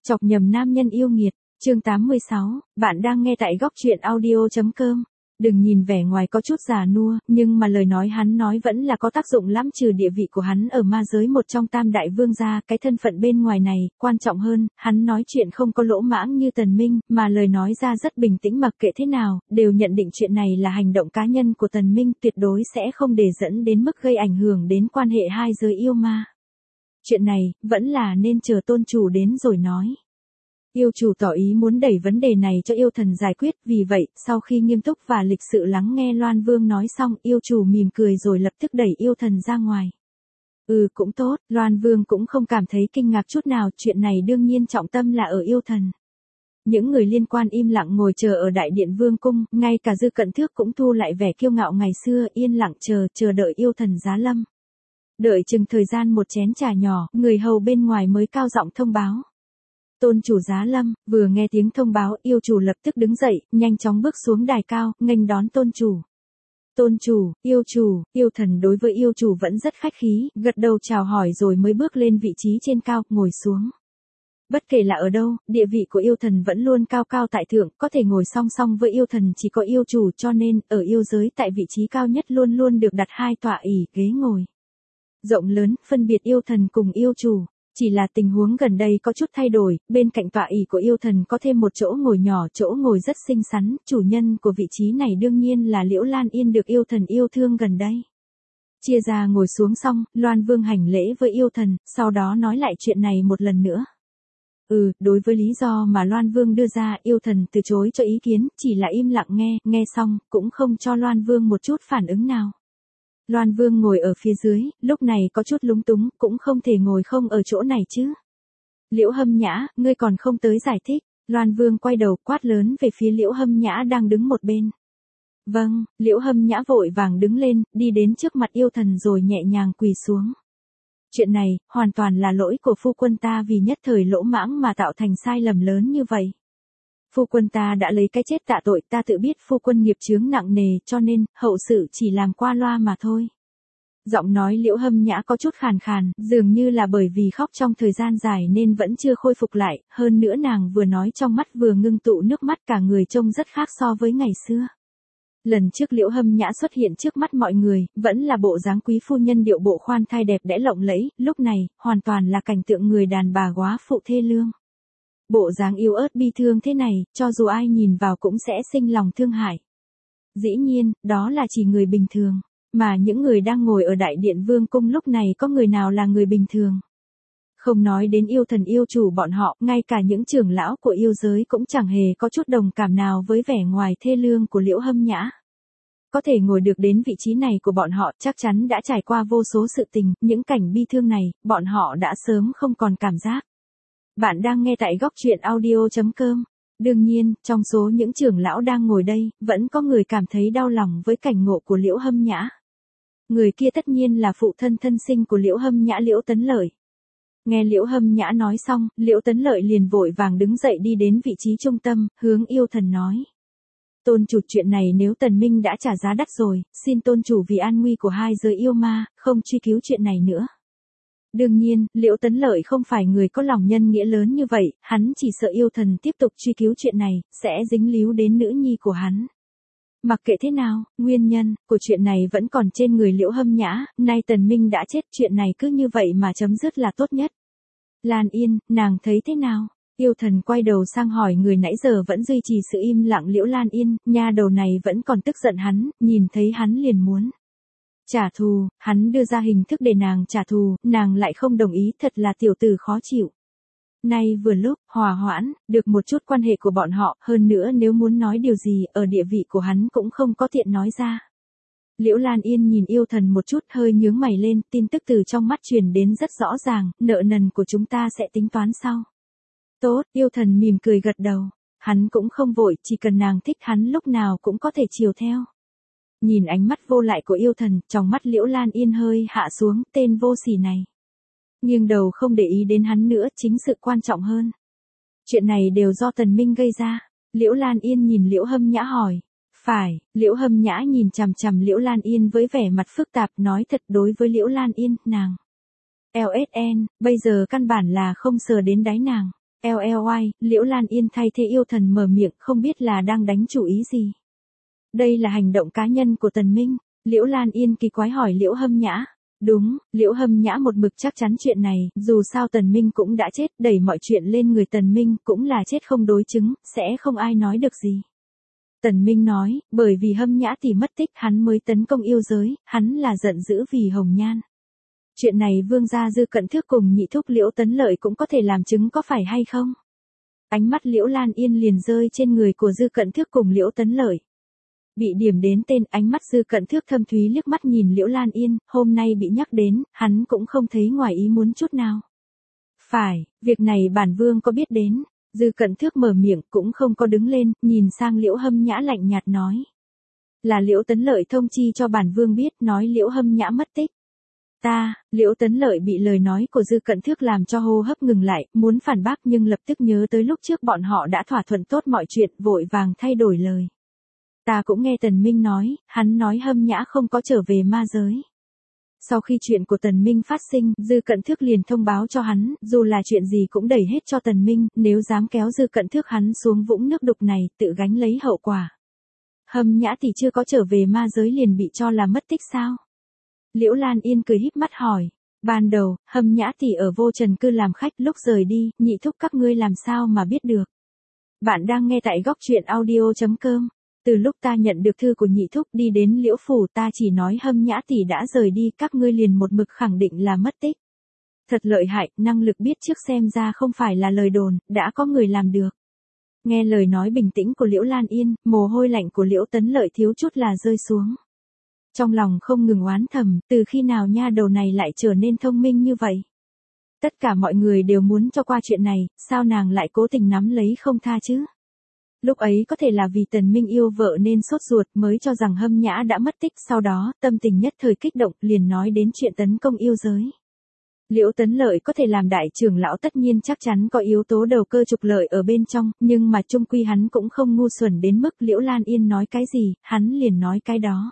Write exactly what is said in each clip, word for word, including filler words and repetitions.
Chọc nhầm nam nhân yêu nghiệt, chương tám mươi sáu, bạn đang nghe tại góc truyện audio.com. Đừng nhìn vẻ ngoài có chút già nua, nhưng mà lời nói hắn nói vẫn là có tác dụng lắm, trừ địa vị của hắn ở ma giới một trong tam đại vương gia, cái thân phận bên ngoài này, quan trọng hơn, hắn nói chuyện không có lỗ mãng như Tần Minh, mà lời nói ra rất bình tĩnh, mặc kệ thế nào, đều nhận định chuyện này là hành động cá nhân của Tần Minh, tuyệt đối sẽ không để dẫn đến mức gây ảnh hưởng đến quan hệ hai giới yêu ma. Chuyện này, vẫn là nên chờ tôn chủ đến rồi nói. Yêu chủ tỏ ý muốn đẩy vấn đề này cho yêu thần giải quyết, vì vậy, sau khi nghiêm túc và lịch sự lắng nghe Loan Vương nói xong, yêu chủ mỉm cười rồi lập tức đẩy yêu thần ra ngoài. Ừ cũng tốt, Loan Vương cũng không cảm thấy kinh ngạc chút nào, chuyện này đương nhiên trọng tâm là ở yêu thần. Những người liên quan im lặng ngồi chờ ở đại điện vương cung, ngay cả Dư Cận Thước cũng thu lại vẻ kiêu ngạo ngày xưa, yên lặng chờ, chờ đợi yêu thần giá lâm. Đợi chừng thời gian một chén trà nhỏ, người hầu bên ngoài mới cao giọng thông báo. Tôn chủ giá lâm. Vừa nghe tiếng thông báo, yêu chủ lập tức đứng dậy, nhanh chóng bước xuống đài cao, nghênh đón tôn chủ. Tôn chủ, yêu chủ, yêu thần đối với yêu chủ vẫn rất khách khí, gật đầu chào hỏi rồi mới bước lên vị trí trên cao, ngồi xuống. Bất kể là ở đâu, địa vị của yêu thần vẫn luôn cao cao tại thượng, có thể ngồi song song với yêu thần chỉ có yêu chủ, cho nên, ở yêu giới tại vị trí cao nhất luôn luôn được đặt hai tọa ỷ, ghế ngồi rộng lớn, phân biệt yêu thần cùng yêu chủ. Chỉ là tình huống gần đây có chút thay đổi, bên cạnh tọa ỷ của yêu thần có thêm một chỗ ngồi nhỏ, chỗ ngồi rất xinh xắn, chủ nhân của vị trí này đương nhiên là Liễu Lan Yên được yêu thần yêu thương gần đây. Chia ra ngồi xuống xong, Loan Vương hành lễ với yêu thần, sau đó nói lại chuyện này một lần nữa. Ừ, đối với lý do mà Loan Vương đưa ra, yêu thần từ chối cho ý kiến, chỉ là im lặng nghe, nghe xong, cũng không cho Loan Vương một chút phản ứng nào. Loan Vương ngồi ở phía dưới, lúc này có chút lúng túng, cũng không thể ngồi không ở chỗ này chứ. Liễu Hâm Nhã, ngươi còn không tới giải thích. Loan Vương quay đầu quát lớn về phía Liễu Hâm Nhã đang đứng một bên. Vâng, Liễu Hâm Nhã vội vàng đứng lên, đi đến trước mặt yêu thần rồi nhẹ nhàng quỳ xuống. Chuyện này, hoàn toàn là lỗi của phu quân ta vì nhất thời lỗ mãng mà tạo thành sai lầm lớn như vậy. Phu quân ta đã lấy cái chết tạ tội, ta tự biết phu quân nghiệp chướng nặng nề, cho nên, hậu sự chỉ làm qua loa mà thôi. Giọng nói Liễu Hâm Nhã có chút khàn khàn, dường như là bởi vì khóc trong thời gian dài nên vẫn chưa khôi phục lại, hơn nữa nàng vừa nói trong mắt vừa ngưng tụ nước mắt, cả người trông rất khác so với ngày xưa. Lần trước Liễu Hâm Nhã xuất hiện trước mắt mọi người, vẫn là bộ dáng quý phu nhân điệu bộ khoan thai đẹp đẽ lộng lẫy, lúc này, hoàn toàn là cảnh tượng người đàn bà góa phụ thê lương. Bộ dáng yếu ớt bi thương thế này, cho dù ai nhìn vào cũng sẽ sinh lòng thương hại. Dĩ nhiên, đó là chỉ người bình thường, mà những người đang ngồi ở đại điện vương cung lúc này có người nào là người bình thường. Không nói đến yêu thần yêu chủ bọn họ, ngay cả những trưởng lão của yêu giới cũng chẳng hề có chút đồng cảm nào với vẻ ngoài thê lương của Liễu Hâm Nhã. Có thể ngồi được đến vị trí này của bọn họ chắc chắn đã trải qua vô số sự tình, những cảnh bi thương này, bọn họ đã sớm không còn cảm giác. Bạn đang nghe tại góc truyện audio.com. Đương nhiên, trong số những trưởng lão đang ngồi đây, vẫn có người cảm thấy đau lòng với cảnh ngộ của Liễu Hâm Nhã. Người kia tất nhiên là phụ thân thân sinh của Liễu Hâm Nhã, Liễu Tấn Lợi. Nghe Liễu Hâm Nhã nói xong, Liễu Tấn Lợi liền vội vàng đứng dậy đi đến vị trí trung tâm, hướng yêu thần nói. Tôn chủ, chuyện này nếu Tần Minh đã trả giá đắt rồi, xin tôn chủ vì an nguy của hai giới yêu ma, không truy cứu chuyện này nữa. Đương nhiên, Liễu Tấn Lợi không phải người có lòng nhân nghĩa lớn như vậy, hắn chỉ sợ yêu thần tiếp tục truy cứu chuyện này, sẽ dính líu đến nữ nhi của hắn. Mặc kệ thế nào, nguyên nhân của chuyện này vẫn còn trên người Liễu Hâm Nhã, nay Tần Minh đã chết, chuyện này cứ như vậy mà chấm dứt là tốt nhất. Lan Yên, nàng thấy thế nào? Yêu thần quay đầu sang hỏi người nãy giờ vẫn duy trì sự im lặng Liễu Lan Yên, nha đầu này vẫn còn tức giận hắn, nhìn thấy hắn liền muốn trả thù, hắn đưa ra hình thức để nàng trả thù, nàng lại không đồng ý, thật là tiểu tử khó chịu. Nay vừa lúc, hòa hoãn, được một chút quan hệ của bọn họ, hơn nữa nếu muốn nói điều gì, ở địa vị của hắn cũng không có tiện nói ra. Liễu Lan Yên nhìn yêu thần một chút, hơi nhướng mày lên, tin tức từ trong mắt truyền đến rất rõ ràng, nợ nần của chúng ta sẽ tính toán sau. Tốt, yêu thần mỉm cười gật đầu, hắn cũng không vội, chỉ cần nàng thích hắn lúc nào cũng có thể chiều theo. Nhìn ánh mắt vô lại của yêu thần, trong mắt Liễu Lan Yên hơi hạ xuống, tên vô sỉ này. Nghiêng đầu không để ý đến hắn nữa, chính sự quan trọng hơn. Chuyện này đều do Tần Minh gây ra. Liễu Lan Yên nhìn Liễu Hâm Nhã hỏi. Phải, Liễu Hâm Nhã nhìn chằm chằm Liễu Lan Yên với vẻ mặt phức tạp, nói thật đối với Liễu Lan Yên, nàng lờ ét en, bây giờ căn bản là không sờ đến đáy nàng. eo eo oai, Liễu Lan Yên thay thế yêu thần mở miệng không biết là đang đánh chủ ý gì. Đây là hành động cá nhân của Tần Minh, Liễu Lan Yên kỳ quái hỏi Liễu Hâm Nhã. Đúng, Liễu Hâm Nhã một mực chắc chắn chuyện này, dù sao Tần Minh cũng đã chết, đẩy mọi chuyện lên người Tần Minh cũng là chết không đối chứng, sẽ không ai nói được gì. Tần Minh nói, bởi vì Hâm Nhã tỷ mất tích hắn mới tấn công yêu giới, hắn là giận dữ vì Hồng Nhan. Chuyện này Vương gia Dư Cận Thước cùng nhị thúc Liễu Tấn Lợi cũng có thể làm chứng có phải hay không? Ánh mắt Liễu Lan Yên liền rơi trên người của Dư Cận Thước cùng Liễu Tấn Lợi. Bị điểm đến tên, ánh mắt Dư Cận Thước thâm thúy liếc mắt nhìn Liễu Lan Yên, hôm nay bị nhắc đến, hắn cũng không thấy ngoài ý muốn chút nào. Phải, việc này bản vương có biết đến. Dư Cận Thước mở miệng cũng không có đứng lên, nhìn sang Liễu Hâm Nhã lạnh nhạt nói. Là Liễu Tấn Lợi thông chi cho bản vương biết, nói Liễu Hâm Nhã mất tích. Ta, Liễu Tấn Lợi bị lời nói của Dư Cận Thước làm cho hô hấp ngừng lại, muốn phản bác nhưng lập tức nhớ tới lúc trước bọn họ đã thỏa thuận tốt mọi chuyện, vội vàng thay đổi lời. Ta cũng nghe Tần Minh nói, hắn nói Hâm Nhã không có trở về ma giới. Sau khi chuyện của Tần Minh phát sinh, Dư Cận Thước liền thông báo cho hắn, dù là chuyện gì cũng đẩy hết cho Tần Minh, nếu dám kéo Dư Cận Thước hắn xuống vũng nước đục này, tự gánh lấy hậu quả. Hâm Nhã tỷ chưa có trở về ma giới liền bị cho là mất tích sao? Liễu Lan Yên cười híp mắt hỏi. Ban đầu, Hâm Nhã tỷ ở Vô Trần Cư làm khách, lúc rời đi, nhị thúc các ngươi làm sao mà biết được? Bạn đang nghe tại góc truyện audio chấm com. Từ lúc ta nhận được thư của nhị thúc đi đến Liễu phủ ta chỉ nói Hâm Nhã tỷ đã rời đi, các ngươi liền một mực khẳng định là mất tích. Thật lợi hại, năng lực biết trước xem ra không phải là lời đồn, đã có người làm được. Nghe lời nói bình tĩnh của Liễu Lan Yên, mồ hôi lạnh của Liễu Tấn Lợi thiếu chút là rơi xuống. Trong lòng không ngừng oán thầm, từ khi nào nha đầu này lại trở nên thông minh như vậy. Tất cả mọi người đều muốn cho qua chuyện này, sao nàng lại cố tình nắm lấy không tha chứ? Lúc ấy có thể là vì Tần Minh yêu vợ nên sốt ruột mới cho rằng Hâm Nhã đã mất tích, sau đó, tâm tình nhất thời kích động, liền nói đến chuyện tấn công yêu giới. Liễu Tấn Lợi có thể làm đại trưởng lão tất nhiên chắc chắn có yếu tố đầu cơ trục lợi ở bên trong, nhưng mà chung quy hắn cũng không ngu xuẩn đến mức Liễu Lan Yên nói cái gì, hắn liền nói cái đó.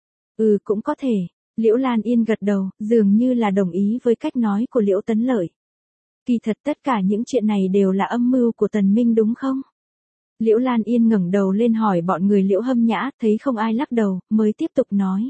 Ừ cũng có thể, Liễu Lan Yên gật đầu, dường như là đồng ý với cách nói của Liễu Tấn Lợi. Kỳ thật tất cả những chuyện này đều là âm mưu của Tần Minh đúng không? Liễu Lan Yên ngẩng đầu lên hỏi bọn người Liễu Hâm Nhã, thấy không ai lắc đầu, mới tiếp tục nói.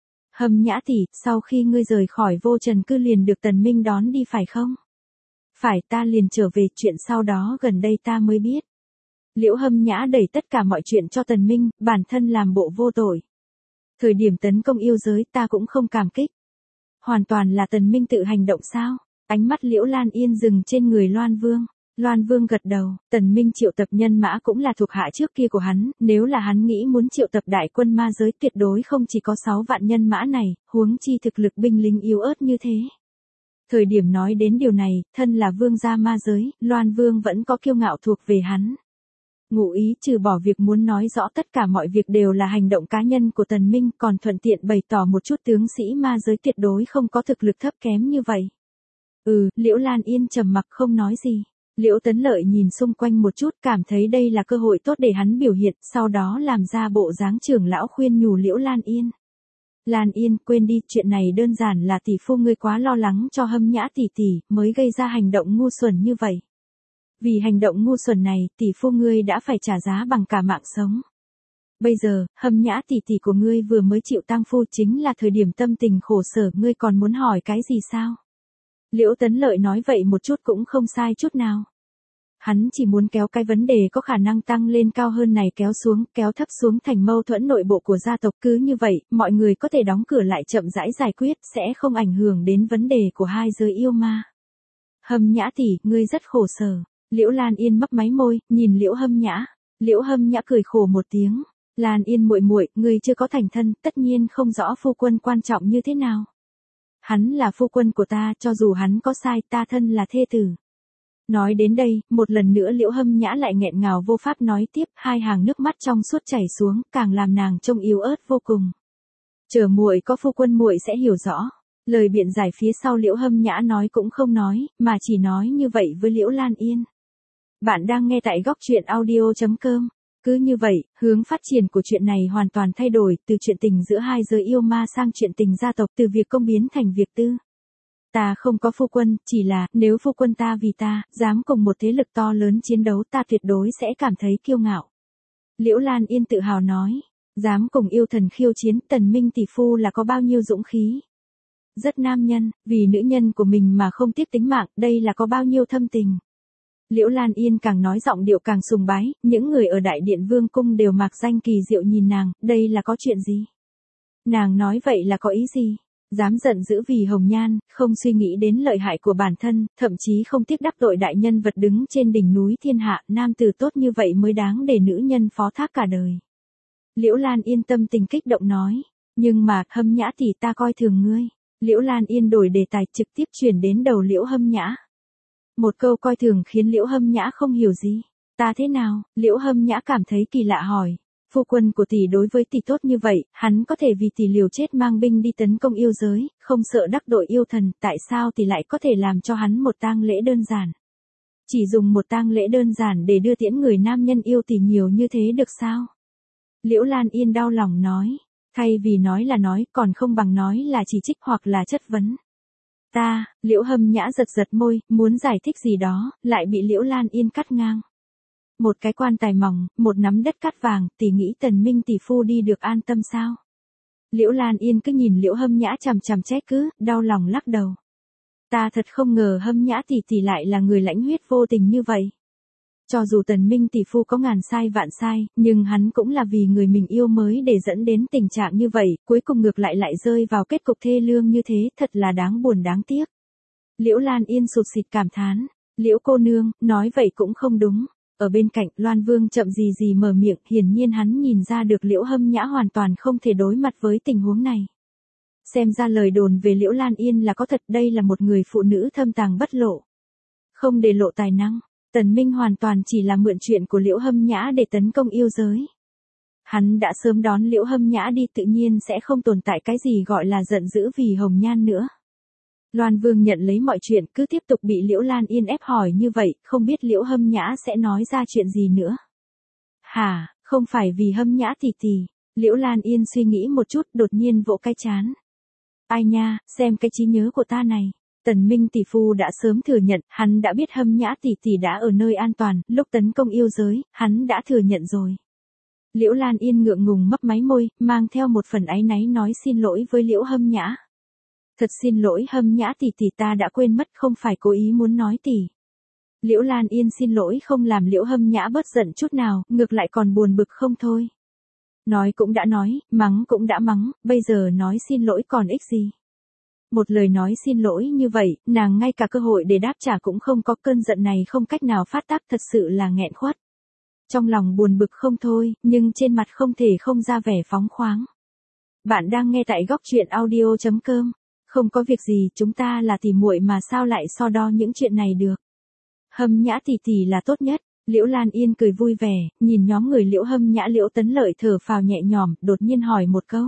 Hâm Nhã tỷ, sau khi ngươi rời khỏi Vô Trần Cư liền được Tần Minh đón đi phải không? Phải, ta liền trở về, chuyện sau đó gần đây ta mới biết. Liễu Hâm Nhã đẩy tất cả mọi chuyện cho Tần Minh, bản thân làm bộ vô tội. Thời điểm tấn công yêu giới ta cũng không cảm kích. Hoàn toàn là Tần Minh tự hành động sao? Ánh mắt Liễu Lan Yên dừng trên người Loan Vương. Loan Vương gật đầu, Tần Minh triệu tập nhân mã cũng là thuộc hạ trước kia của hắn, nếu là hắn nghĩ muốn triệu tập đại quân ma giới tuyệt đối không chỉ có sáu vạn nhân mã này, huống chi thực lực binh lính yếu ớt như thế. Thời điểm nói đến điều này, thân là vương gia ma giới, Loan Vương vẫn có kiêu ngạo thuộc về hắn. Ngụ ý trừ bỏ việc muốn nói rõ tất cả mọi việc đều là hành động cá nhân của Tần Minh, còn thuận tiện bày tỏ một chút tướng sĩ ma giới tuyệt đối không có thực lực thấp kém như vậy. Ừ, Liễu Lan Yên trầm mặc không nói gì. Liễu Tấn Lợi nhìn xung quanh một chút, cảm thấy đây là cơ hội tốt để hắn biểu hiện, sau đó làm ra bộ dáng trưởng lão khuyên nhủ Liễu Lan Yên. Lan Yên, quên đi, chuyện này đơn giản là tỷ phu ngươi quá lo lắng cho Hâm Nhã tỷ tỷ, mới gây ra hành động ngu xuẩn như vậy. Vì hành động ngu xuẩn này, tỷ phu ngươi đã phải trả giá bằng cả mạng sống. Bây giờ, Hâm Nhã tỷ tỷ của ngươi vừa mới chịu tang phu, chính là thời điểm tâm tình khổ sở, ngươi còn muốn hỏi cái gì sao? Liễu Tấn Lợi nói vậy một chút cũng không sai chút nào. Hắn chỉ muốn kéo cái vấn đề có khả năng tăng lên cao hơn này kéo xuống, kéo thấp xuống thành mâu thuẫn nội bộ của gia tộc, cứ như vậy, mọi người có thể đóng cửa lại chậm rãi giải quyết, sẽ không ảnh hưởng đến vấn đề của hai giới yêu ma. Hâm Nhã tỷ, ngươi rất khổ sở. Liễu Lan Yên mấp máy môi, nhìn Liễu Hâm Nhã. Liễu Hâm Nhã cười khổ một tiếng. Lan Yên muội muội, ngươi chưa có thành thân, tất nhiên không rõ phu quân quan trọng như thế nào. Hắn là phu quân của ta, cho dù hắn có sai, ta thân là thê tử. Nói đến đây, một lần nữa Liễu Hâm Nhã lại nghẹn ngào vô pháp nói tiếp, hai hàng nước mắt trong suốt chảy xuống, càng làm nàng trông yếu ớt vô cùng. Chờ muội có phu quân muội sẽ hiểu rõ. Lời biện giải phía sau Liễu Hâm Nhã nói cũng không nói, mà chỉ nói như vậy với Liễu Lan Yên. Bạn đang nghe tại góc truyện audio chấm com. Cứ như vậy, hướng phát triển của chuyện này hoàn toàn thay đổi, từ chuyện tình giữa hai giới yêu ma sang chuyện tình gia tộc, từ việc công biến thành việc tư. Ta không có phu quân, chỉ là, nếu phu quân ta vì ta, dám cùng một thế lực to lớn chiến đấu ta tuyệt đối sẽ cảm thấy kiêu ngạo. Liễu Lan Yên tự hào nói, dám cùng yêu thần khiêu chiến, Tần Minh tỷ phu là có bao nhiêu dũng khí. Rất nam nhân, vì nữ nhân của mình mà không tiếc tính mạng, đây là có bao nhiêu thâm tình. Liễu Lan Yên càng nói giọng điệu càng sùng bái, những người ở Đại Điện Vương Cung đều mạc danh kỳ diệu nhìn nàng, đây là có chuyện gì? Nàng nói vậy là có ý gì? Dám giận dữ vì hồng nhan, không suy nghĩ đến lợi hại của bản thân, thậm chí không tiếc đắc tội đại nhân vật đứng trên đỉnh núi thiên hạ, nam tử tốt như vậy mới đáng để nữ nhân phó thác cả đời. Liễu Lan Yên tâm tình kích động nói, nhưng mà, Hâm Nhã thì ta coi thường ngươi. Liễu Lan Yên đổi đề tài trực tiếp chuyển đến đầu Liễu Hâm Nhã. Một câu coi thường khiến Liễu Hâm Nhã không hiểu gì. Ta thế nào? Liễu Hâm Nhã cảm thấy kỳ lạ hỏi. Phu quân của tỷ đối với tỷ tốt như vậy, hắn có thể vì tỷ liều chết mang binh đi tấn công yêu giới, không sợ đắc tội yêu thần, tại sao tỷ lại có thể làm cho hắn một tang lễ đơn giản? Chỉ dùng một tang lễ đơn giản để đưa tiễn người nam nhân yêu tỷ nhiều như thế được sao? Liễu Lan Yên đau lòng nói, thay vì nói là nói, còn không bằng nói là chỉ trích hoặc là chất vấn. Ta, Liễu Hâm Nhã giật giật môi, muốn giải thích gì đó, lại bị Liễu Lan Yên cắt ngang. Một cái quan tài mỏng, một nắm đất cát vàng, tỷ nghĩ Tần Minh tỷ phu đi được an tâm sao? Liễu Lan Yên cứ nhìn Liễu Hâm Nhã chằm chằm trách cứ, đau lòng lắc đầu. Ta thật không ngờ Hâm Nhã tỷ tỷ lại là người lãnh huyết vô tình như vậy. Cho dù Tần Minh tỷ phu có ngàn sai vạn sai, nhưng hắn cũng là vì người mình yêu mới để dẫn đến tình trạng như vậy, cuối cùng ngược lại lại rơi vào kết cục thê lương như thế, thật là đáng buồn đáng tiếc. Liễu Lan Yên sụt sịt cảm thán, Liễu cô nương, nói vậy cũng không đúng. Ở bên cạnh, Loan Vương chậm gì gì mở miệng, hiển nhiên hắn nhìn ra được Liễu Hâm Nhã hoàn toàn không thể đối mặt với tình huống này. Xem ra lời đồn về Liễu Lan Yên là có thật, đây là một người phụ nữ thâm tàng bất lộ. Không để lộ tài năng, Tần Minh hoàn toàn chỉ là mượn chuyện của Liễu Hâm Nhã để tấn công yêu giới. Hắn đã sớm đón Liễu Hâm Nhã đi, tự nhiên sẽ không tồn tại cái gì gọi là giận dữ vì hồng nhan nữa. Loan Vương nhận lấy mọi chuyện, cứ tiếp tục bị Liễu Lan Yên ép hỏi như vậy, không biết Liễu Hâm Nhã sẽ nói ra chuyện gì nữa. Hả, không phải vì Hâm Nhã tỷ tỷ. Liễu Lan Yên suy nghĩ một chút, đột nhiên vỗ cái trán. Ai nha, xem cái trí nhớ của ta này. Tần Minh tỷ phu đã sớm thừa nhận, hắn đã biết Hâm Nhã tỷ tỷ đã ở nơi an toàn, lúc tấn công yêu giới, hắn đã thừa nhận rồi. Liễu Lan Yên ngượng ngùng mấp máy môi, mang theo một phần áy náy nói xin lỗi với Liễu Hâm Nhã. Thật xin lỗi Hâm Nhã tỷ tỷ, ta đã quên mất, không phải cố ý muốn nói tỷ. Liễu Lan Yên xin lỗi không làm Liễu Hâm Nhã bớt giận chút nào, ngược lại còn buồn bực không thôi. Nói cũng đã nói, mắng cũng đã mắng, bây giờ nói xin lỗi còn ích gì. Một lời nói xin lỗi như vậy, nàng ngay cả cơ hội để đáp trả cũng không có, cơn giận này không cách nào phát tác, thật sự là nghẹn khuất. Trong lòng buồn bực không thôi, nhưng trên mặt không thể không ra vẻ phóng khoáng. Bạn đang nghe tại góc truyện audio chấm com. Không có việc gì, chúng ta là tỉ muội mà sao lại so đo những chuyện này được. Hâm Nhã tỷ tỷ là tốt nhất. Liễu Lan Yên cười vui vẻ, nhìn nhóm người Liễu Hâm Nhã Liễu Tấn Lợi thở phào nhẹ nhõm, đột nhiên hỏi một câu.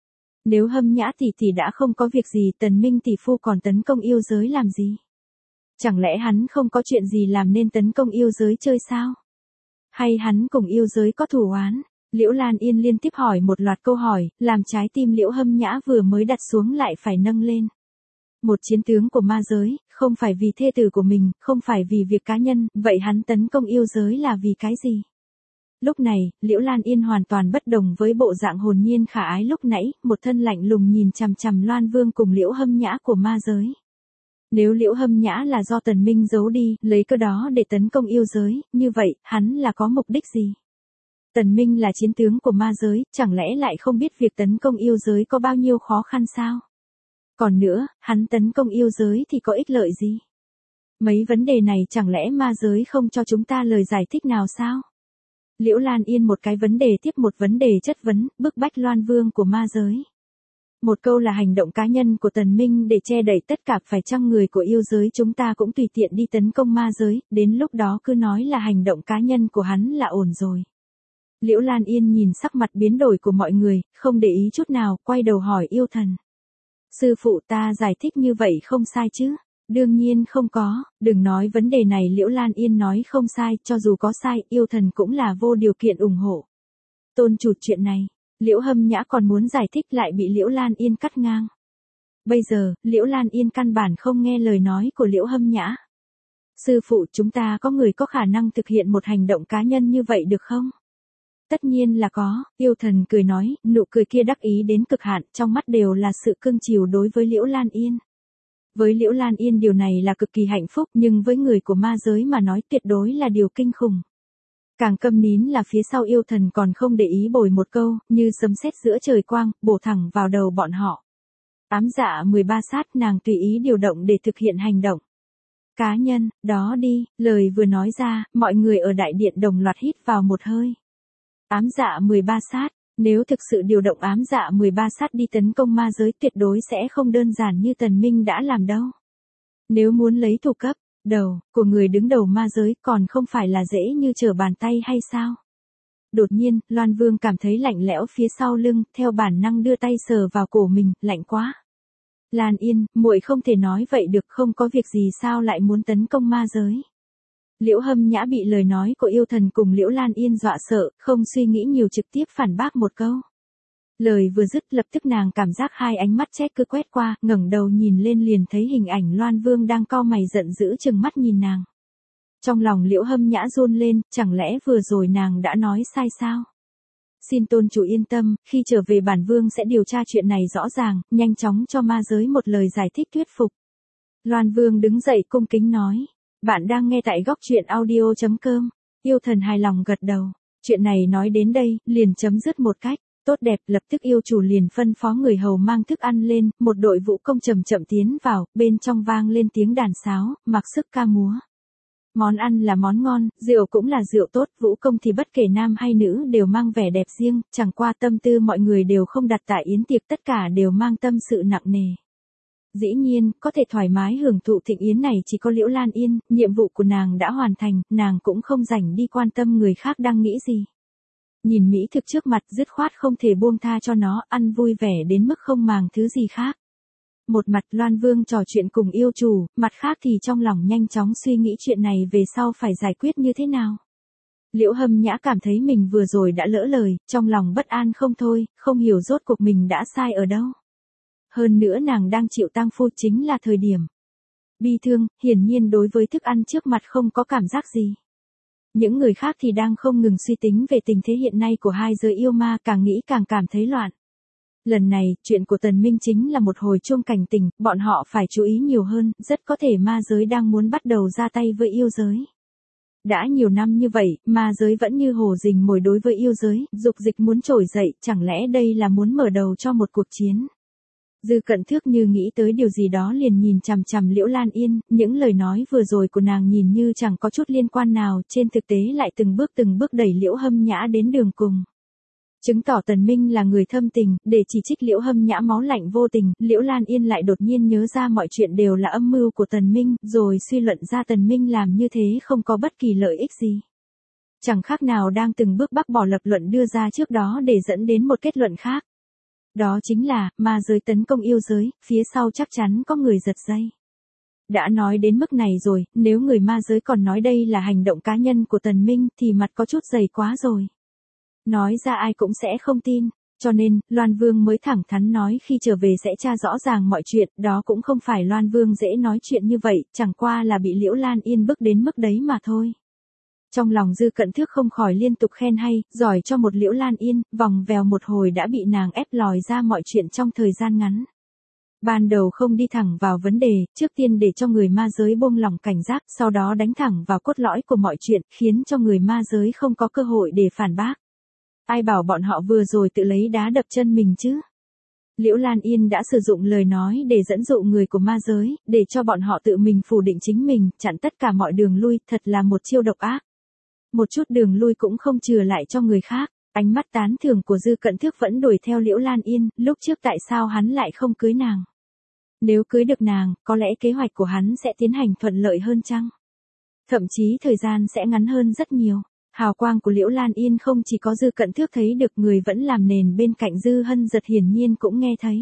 Nếu Hâm Nhã tỷ tỷ đã không có việc gì, Tần Minh tỷ phu còn tấn công yêu giới làm gì? Chẳng lẽ hắn không có chuyện gì làm nên tấn công yêu giới chơi sao? Hay hắn cùng yêu giới có thù oán? Liễu Lan Yên liên tiếp hỏi một loạt câu hỏi, làm trái tim Liễu Hâm Nhã vừa mới đặt xuống lại phải nâng lên. Một chiến tướng của ma giới, không phải vì thê tử của mình, không phải vì việc cá nhân, vậy hắn tấn công yêu giới là vì cái gì? Lúc này, Liễu Lan Yên hoàn toàn bất đồng với bộ dạng hồn nhiên khả ái lúc nãy, một thân lạnh lùng nhìn chằm chằm Loan Vương cùng Liễu Hâm Nhã của ma giới. Nếu Liễu Hâm Nhã là do Tần Minh giấu đi, lấy cơ đó để tấn công yêu giới, như vậy, hắn là có mục đích gì? Tần Minh là chiến tướng của ma giới, chẳng lẽ lại không biết việc tấn công yêu giới có bao nhiêu khó khăn sao? Còn nữa, hắn tấn công yêu giới thì có ích lợi gì? Mấy vấn đề này chẳng lẽ ma giới không cho chúng ta lời giải thích nào sao? Liễu Lan Yên một cái vấn đề tiếp một vấn đề chất vấn, bức bách Loan Vương của ma giới. Một câu là hành động cá nhân của Tần Minh để che đậy tất cả, phải chăng người của yêu giới chúng ta cũng tùy tiện đi tấn công ma giới, đến lúc đó cứ nói là hành động cá nhân của hắn là ổn rồi. Liễu Lan Yên nhìn sắc mặt biến đổi của mọi người, không để ý chút nào, quay đầu hỏi yêu thần. Sư phụ, ta giải thích như vậy không sai chứ? Đương nhiên không có, đừng nói vấn đề này. Liễu Lan Yên nói không sai, cho dù có sai, yêu thần cũng là vô điều kiện ủng hộ. Tôn chủ chuyện này, Liễu Hâm Nhã còn muốn giải thích lại bị Liễu Lan Yên cắt ngang. Bây giờ, Liễu Lan Yên căn bản không nghe lời nói của Liễu Hâm Nhã. Sư phụ, chúng ta có người có khả năng thực hiện một hành động cá nhân như vậy được không? Tất nhiên là có, yêu thần cười nói, nụ cười kia đắc ý đến cực hạn, trong mắt đều là sự cưng chiều đối với Liễu Lan Yên. Với Liễu Lan Yên điều này là cực kỳ hạnh phúc, nhưng với người của ma giới mà nói tuyệt đối là điều kinh khủng. Càng câm nín là phía sau yêu thần còn không để ý bồi một câu, như sấm sét giữa trời quang, bổ thẳng vào đầu bọn họ. Ám dạ mười ba sát, nàng tùy ý điều động để thực hiện hành động. Cá nhân, đó đi, lời vừa nói ra, mọi người ở đại điện đồng loạt hít vào một hơi. Ám dạ mười ba sát, nếu thực sự điều động ám dạ mười ba sát đi tấn công ma giới tuyệt đối sẽ không đơn giản như Tần Minh đã làm đâu. Nếu muốn lấy thủ cấp, đầu, của người đứng đầu ma giới còn không phải là dễ như trở bàn tay hay sao? Đột nhiên, Loan Vương cảm thấy lạnh lẽo phía sau lưng, theo bản năng đưa tay sờ vào cổ mình, lạnh quá. Lan Yên, muội không thể nói vậy được, không có việc gì sao lại muốn tấn công ma giới. Liễu Hâm Nhã bị lời nói của yêu thần cùng Liễu Lan Yên dọa sợ, không suy nghĩ nhiều trực tiếp phản bác một câu. Lời vừa dứt lập tức nàng cảm giác hai ánh mắt chết cứ quét qua, ngẩng đầu nhìn lên liền thấy hình ảnh Loan Vương đang cau mày giận dữ chừng mắt nhìn nàng. Trong lòng Liễu Hâm Nhã run lên, chẳng lẽ vừa rồi nàng đã nói sai sao? Xin tôn chủ yên tâm, khi trở về bản vương sẽ điều tra chuyện này rõ ràng, nhanh chóng cho ma giới một lời giải thích thuyết phục. Loan Vương đứng dậy cung kính nói. Bạn đang nghe tại góc truyện audio chấm com. Yêu thần hài lòng gật đầu. Chuyện này nói đến đây, liền chấm dứt một cách tốt đẹp, lập tức yêu chủ liền phân phó người hầu mang thức ăn lên, một đội vũ công chậm chậm tiến vào, bên trong vang lên tiếng đàn sáo, mặc sức ca múa. Món ăn là món ngon, rượu cũng là rượu tốt, vũ công thì bất kể nam hay nữ đều mang vẻ đẹp riêng, chẳng qua tâm tư mọi người đều không đặt tại yến tiệc, tất cả đều mang tâm sự nặng nề. Dĩ nhiên, có thể thoải mái hưởng thụ thịnh yến này chỉ có Liễu Lan Yên, nhiệm vụ của nàng đã hoàn thành, nàng cũng không rảnh đi quan tâm người khác đang nghĩ gì. Nhìn mỹ thực trước mặt dứt khoát không thể buông tha cho nó, ăn vui vẻ đến mức không màng thứ gì khác. Một mặt Loan Vương trò chuyện cùng yêu chủ, mặt khác thì trong lòng nhanh chóng suy nghĩ chuyện này về sau phải giải quyết như thế nào. Liễu Hâm Nhã cảm thấy mình vừa rồi đã lỡ lời, trong lòng bất an không thôi, không hiểu rốt cuộc mình đã sai ở đâu. Hơn nữa nàng đang chịu tang phu chính là thời điểm bi thương, hiển nhiên đối với thức ăn trước mặt không có cảm giác gì. Những người khác thì đang không ngừng suy tính về tình thế hiện nay của hai giới yêu ma, càng nghĩ càng cảm thấy loạn. Lần này, chuyện của Tần Minh chính là một hồi chuông cảnh tỉnh, bọn họ phải chú ý nhiều hơn, rất có thể ma giới đang muốn bắt đầu ra tay với yêu giới. Đã nhiều năm như vậy, ma giới vẫn như hổ rình mồi đối với yêu giới, dục dịch muốn trỗi dậy, chẳng lẽ đây là muốn mở đầu cho một cuộc chiến. Dư Cận Thước như nghĩ tới điều gì đó liền nhìn chằm chằm Liễu Lan Yên, những lời nói vừa rồi của nàng nhìn như chẳng có chút liên quan nào, trên thực tế lại từng bước từng bước đẩy Liễu Hâm Nhã đến đường cùng. Chứng tỏ Tần Minh là người thâm tình, để chỉ trích Liễu Hâm Nhã máu lạnh vô tình, Liễu Lan Yên lại đột nhiên nhớ ra mọi chuyện đều là âm mưu của Tần Minh, rồi suy luận ra Tần Minh làm như thế không có bất kỳ lợi ích gì. Chẳng khác nào đang từng bước bác bỏ lập luận đưa ra trước đó để dẫn đến một kết luận khác. Đó chính là, ma giới tấn công yêu giới, phía sau chắc chắn có người giật dây. Đã nói đến mức này rồi, nếu người ma giới còn nói đây là hành động cá nhân của Tần Minh thì mặt có chút dày quá rồi. Nói ra ai cũng sẽ không tin, cho nên, Loan Vương mới thẳng thắn nói khi trở về sẽ tra rõ ràng mọi chuyện, đó cũng không phải Loan Vương dễ nói chuyện như vậy, chẳng qua là bị Liễu Lan Yên bức đến mức đấy mà thôi. Trong lòng Dư Cận Thước không khỏi liên tục khen hay, giỏi cho một Liễu Lan Yên, vòng vèo một hồi đã bị nàng ép lòi ra mọi chuyện trong thời gian ngắn. Ban đầu không đi thẳng vào vấn đề, trước tiên để cho người ma giới buông lỏng cảnh giác, sau đó đánh thẳng vào cốt lõi của mọi chuyện, khiến cho người ma giới không có cơ hội để phản bác. Ai bảo bọn họ vừa rồi tự lấy đá đập chân mình chứ? Liễu Lan Yên đã sử dụng lời nói để dẫn dụ người của ma giới, để cho bọn họ tự mình phủ định chính mình, chặn tất cả mọi đường lui, thật là một chiêu độc ác. Một chút đường lui cũng không chừa lại cho người khác. Ánh mắt tán thưởng của Dư Cận Thước vẫn đuổi theo Liễu Lan Yên, lúc trước tại sao hắn lại không cưới nàng? Nếu cưới được nàng, có lẽ kế hoạch của hắn sẽ tiến hành thuận lợi hơn chăng? Thậm chí thời gian sẽ ngắn hơn rất nhiều. Hào quang của Liễu Lan Yên không chỉ có Dư Cận Thước thấy được, người vẫn làm nền bên cạnh Dư Hân Giật hiển nhiên cũng nghe thấy.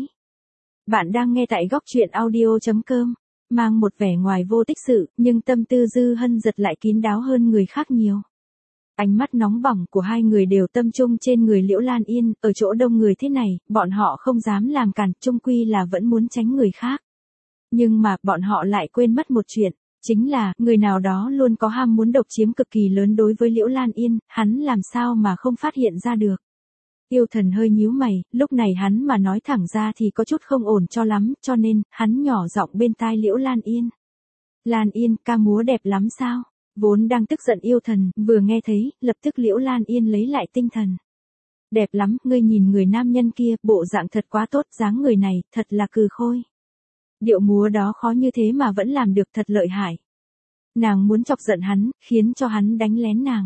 Bạn đang nghe tại góc truyện audio chấm com, mang một vẻ ngoài vô tích sự, nhưng tâm tư Dư Hân Giật lại kín đáo hơn người khác nhiều. Ánh mắt nóng bỏng của hai người đều tâm trung trên người Liễu Lan Yên, ở chỗ đông người thế này, bọn họ không dám làm cản, chung quy là vẫn muốn tránh người khác. Nhưng mà, bọn họ lại quên mất một chuyện, chính là, người nào đó luôn có ham muốn độc chiếm cực kỳ lớn đối với Liễu Lan Yên, hắn làm sao mà không phát hiện ra được. Yêu Thần hơi nhíu mày, lúc này hắn mà nói thẳng ra thì có chút không ổn cho lắm, cho nên, hắn nhỏ giọng bên tai Liễu Lan Yên. Lan Yên, ca múa đẹp lắm sao? Vốn đang tức giận Yêu Thần, vừa nghe thấy, lập tức Liễu Lan Yên lấy lại tinh thần. Đẹp lắm, ngươi nhìn người nam nhân kia, bộ dạng thật quá tốt, dáng người này, thật là cừ khôi. Điệu múa đó khó như thế mà vẫn làm được, thật lợi hại. Nàng muốn chọc giận hắn, khiến cho hắn đánh lén nàng.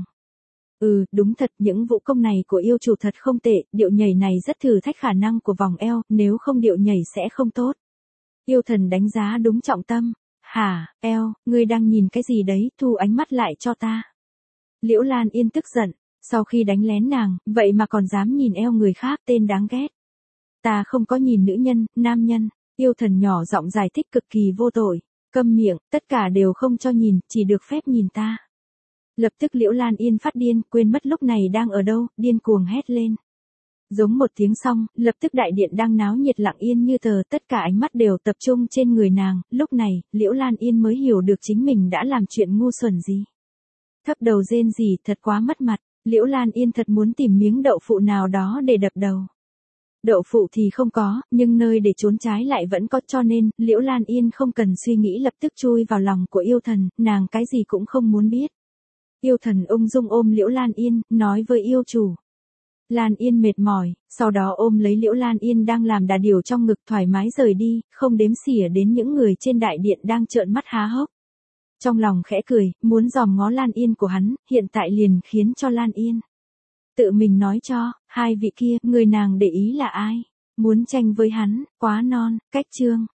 Ừ, đúng thật, những vũ công này của yêu chủ thật không tệ, điệu nhảy này rất thử thách khả năng của vòng eo, nếu không điệu nhảy sẽ không tốt. Yêu Thần đánh giá đúng trọng tâm. Hả, eo, ngươi đang nhìn cái gì đấy, thu ánh mắt lại cho ta. Liễu Lan Yên tức giận, sau khi đánh lén nàng, vậy mà còn dám nhìn eo người khác, tên đáng ghét. Ta không có nhìn nữ nhân, nam nhân. Yêu Thần nhỏ giọng giải thích cực kỳ vô tội. Câm miệng, tất cả đều không cho nhìn, chỉ được phép nhìn ta. Lập tức Liễu Lan Yên phát điên, quên mất lúc này đang ở đâu, điên cuồng hét lên. Giống một tiếng xong, lập tức đại điện đang náo nhiệt lặng yên như tờ, tất cả ánh mắt đều tập trung trên người nàng, lúc này, Liễu Lan Yên mới hiểu được chính mình đã làm chuyện ngu xuẩn gì. Thấp đầu rên rỉ, thật quá mất mặt, Liễu Lan Yên thật muốn tìm miếng đậu phụ nào đó để đập đầu. Đậu phụ thì không có, nhưng nơi để trốn trái lại vẫn có, cho nên, Liễu Lan Yên không cần suy nghĩ lập tức chui vào lòng của Yêu Thần, nàng cái gì cũng không muốn biết. Yêu Thần ung dung ôm Liễu Lan Yên, nói với yêu chủ. Lan Yên mệt mỏi, sau đó ôm lấy Liễu Lan Yên đang làm đà điểu trong ngực thoải mái rời đi, không đếm xỉa đến những người trên đại điện đang trợn mắt há hốc. Trong lòng khẽ cười, muốn dòm ngó Lan Yên của hắn, hiện tại liền khiến cho Lan Yên tự mình nói cho, hai vị kia, người nàng để ý là ai? Muốn tranh với hắn, quá non, cách chương.